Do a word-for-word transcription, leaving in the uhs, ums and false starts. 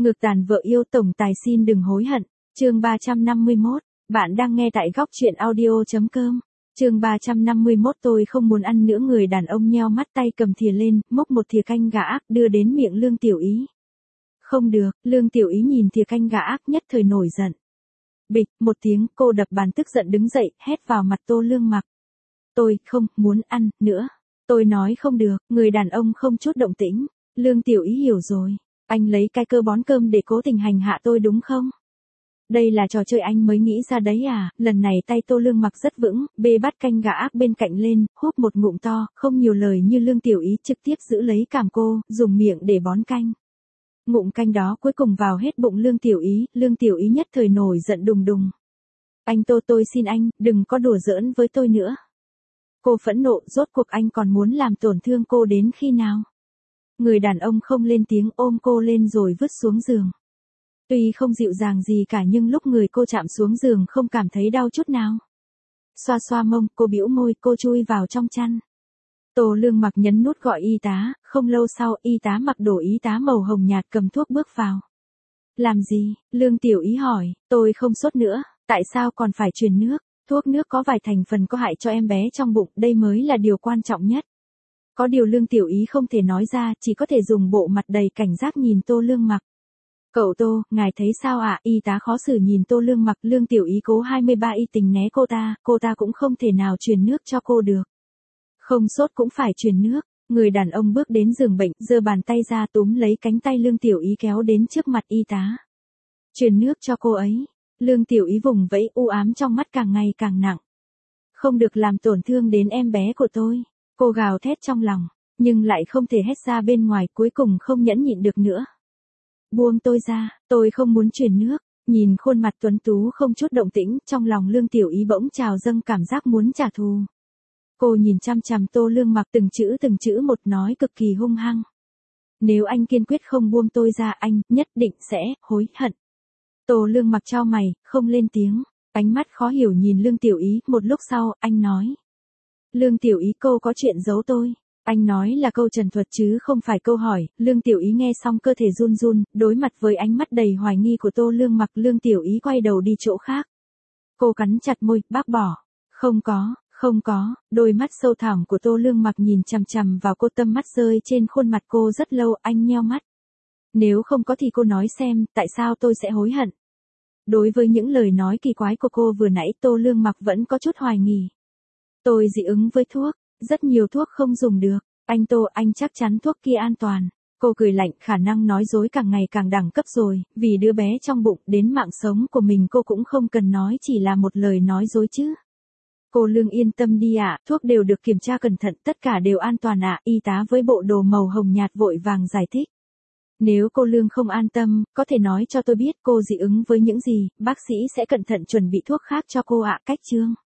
Ngược tàn vợ yêu tổng tài xin đừng hối hận. Chương ba trăm năm mươi mốt. Bạn đang nghe tại góc truyện audio chấm com. Chương ba trăm năm mươi mốt tôi không muốn ăn nữa. Người đàn ông nheo mắt tay cầm thìa lên, múc một thìa canh gà ác đưa đến miệng Lương Tiểu Ý. Không được, Lương Tiểu Ý nhìn thìa canh gà ác nhất thời nổi giận. Bịch, một tiếng, cô đập bàn tức giận đứng dậy, hét vào mặt Tô Lương Mặc. Tôi không muốn ăn nữa. Tôi nói không được. Người đàn ông không chút động tĩnh. Lương Tiểu Ý hiểu rồi. Anh lấy cái cơ bón cơm để cố tình hành hạ tôi đúng không? Đây là trò chơi anh mới nghĩ ra đấy à? Lần này tay Tô Lương Mặc rất vững, bê bát canh gà ác bên cạnh lên, húp một ngụm to, không nhiều lời như Lương Tiểu Ý, trực tiếp giữ lấy cảm cô, dùng miệng để bón canh. Ngụm canh đó cuối cùng vào hết bụng Lương Tiểu Ý, Lương Tiểu Ý nhất thời nổi giận đùng đùng. Anh Tô, tôi xin anh, đừng có đùa giỡn với tôi nữa. Cô phẫn nộ, rốt cuộc anh còn muốn làm tổn thương cô đến khi nào? Người đàn ông không lên tiếng, ôm cô lên rồi vứt xuống giường. Tuy không dịu dàng gì cả nhưng lúc người cô chạm xuống giường không cảm thấy đau chút nào. Xoa xoa mông, cô bĩu môi, cô chui vào trong chăn. Tô Lương Mặc nhấn nút gọi y tá, không lâu sau y tá mặc đồ y tá màu hồng nhạt cầm thuốc bước vào. Làm gì? Lương Tiểu Ý hỏi. Tôi không sốt nữa, tại sao còn phải truyền nước? Thuốc nước có vài thành phần có hại cho em bé trong bụng, đây mới là điều quan trọng nhất. Có điều Lương Tiểu Ý không thể nói ra, chỉ có thể dùng bộ mặt đầy cảnh giác nhìn Tô Lương Mặc. Cậu Tô, ngài thấy sao ạ? À? Y tá khó xử nhìn Tô Lương Mặc. Lương Tiểu Ý cố hai mươi ba y tình né cô ta, cô ta cũng không thể nào truyền nước cho cô được. Không sốt cũng phải truyền nước. Người đàn ông bước đến giường bệnh, giơ bàn tay ra túm lấy cánh tay Lương Tiểu Ý kéo đến trước mặt y tá. Truyền nước cho cô ấy. Lương Tiểu Ý vùng vẫy, u ám trong mắt càng ngày càng nặng. Không được làm tổn thương đến em bé của tôi. Cô gào thét trong lòng, nhưng lại không thể hét ra bên ngoài, cuối cùng không nhẫn nhịn được nữa. Buông tôi ra, tôi không muốn truyền nước. Nhìn khuôn mặt tuấn tú không chút động tĩnh, trong lòng Lương Tiểu Ý bỗng trào dâng cảm giác muốn trả thù. Cô nhìn chăm chằm Tô Lương Mặc từng chữ từng chữ một, nói cực kỳ hung hăng. Nếu anh kiên quyết không buông tôi ra, anh nhất định sẽ hối hận. Tô Lương Mặc chau mày, không lên tiếng, ánh mắt khó hiểu nhìn Lương Tiểu Ý. Một lúc sau, anh nói. Lương Tiểu Ý, cô có chuyện giấu tôi. Anh nói là câu trần thuật chứ không phải câu hỏi. Lương Tiểu Ý nghe xong cơ thể run run, đối mặt với ánh mắt đầy hoài nghi của Tô Lương Mặc, Lương Tiểu Ý quay đầu đi chỗ khác. Cô cắn chặt môi, bác bỏ. Không có, không có. Đôi mắt sâu thẳm của Tô Lương Mặc nhìn chằm chằm vào cô, tâm mắt rơi trên khuôn mặt cô rất lâu. Anh nheo mắt. Nếu không có thì cô nói xem, tại sao tôi sẽ hối hận? Đối với những lời nói kỳ quái của cô vừa nãy, Tô Lương Mặc vẫn có chút hoài nghi. Tôi dị ứng với thuốc, rất nhiều thuốc không dùng được. Anh Tô, anh chắc chắn thuốc kia an toàn. Cô cười lạnh, khả năng nói dối càng ngày càng đẳng cấp rồi, vì đứa bé trong bụng đến mạng sống của mình cô cũng không cần nói, chỉ là một lời nói dối chứ. Cô Lương yên tâm đi ạ, à, thuốc đều được kiểm tra cẩn thận, tất cả đều an toàn ạ. À. Y tá với bộ đồ màu hồng nhạt vội vàng giải thích. Nếu cô Lương không an tâm, có thể nói cho tôi biết cô dị ứng với những gì, bác sĩ sẽ cẩn thận chuẩn bị thuốc khác cho cô ạ. À. Cách chương.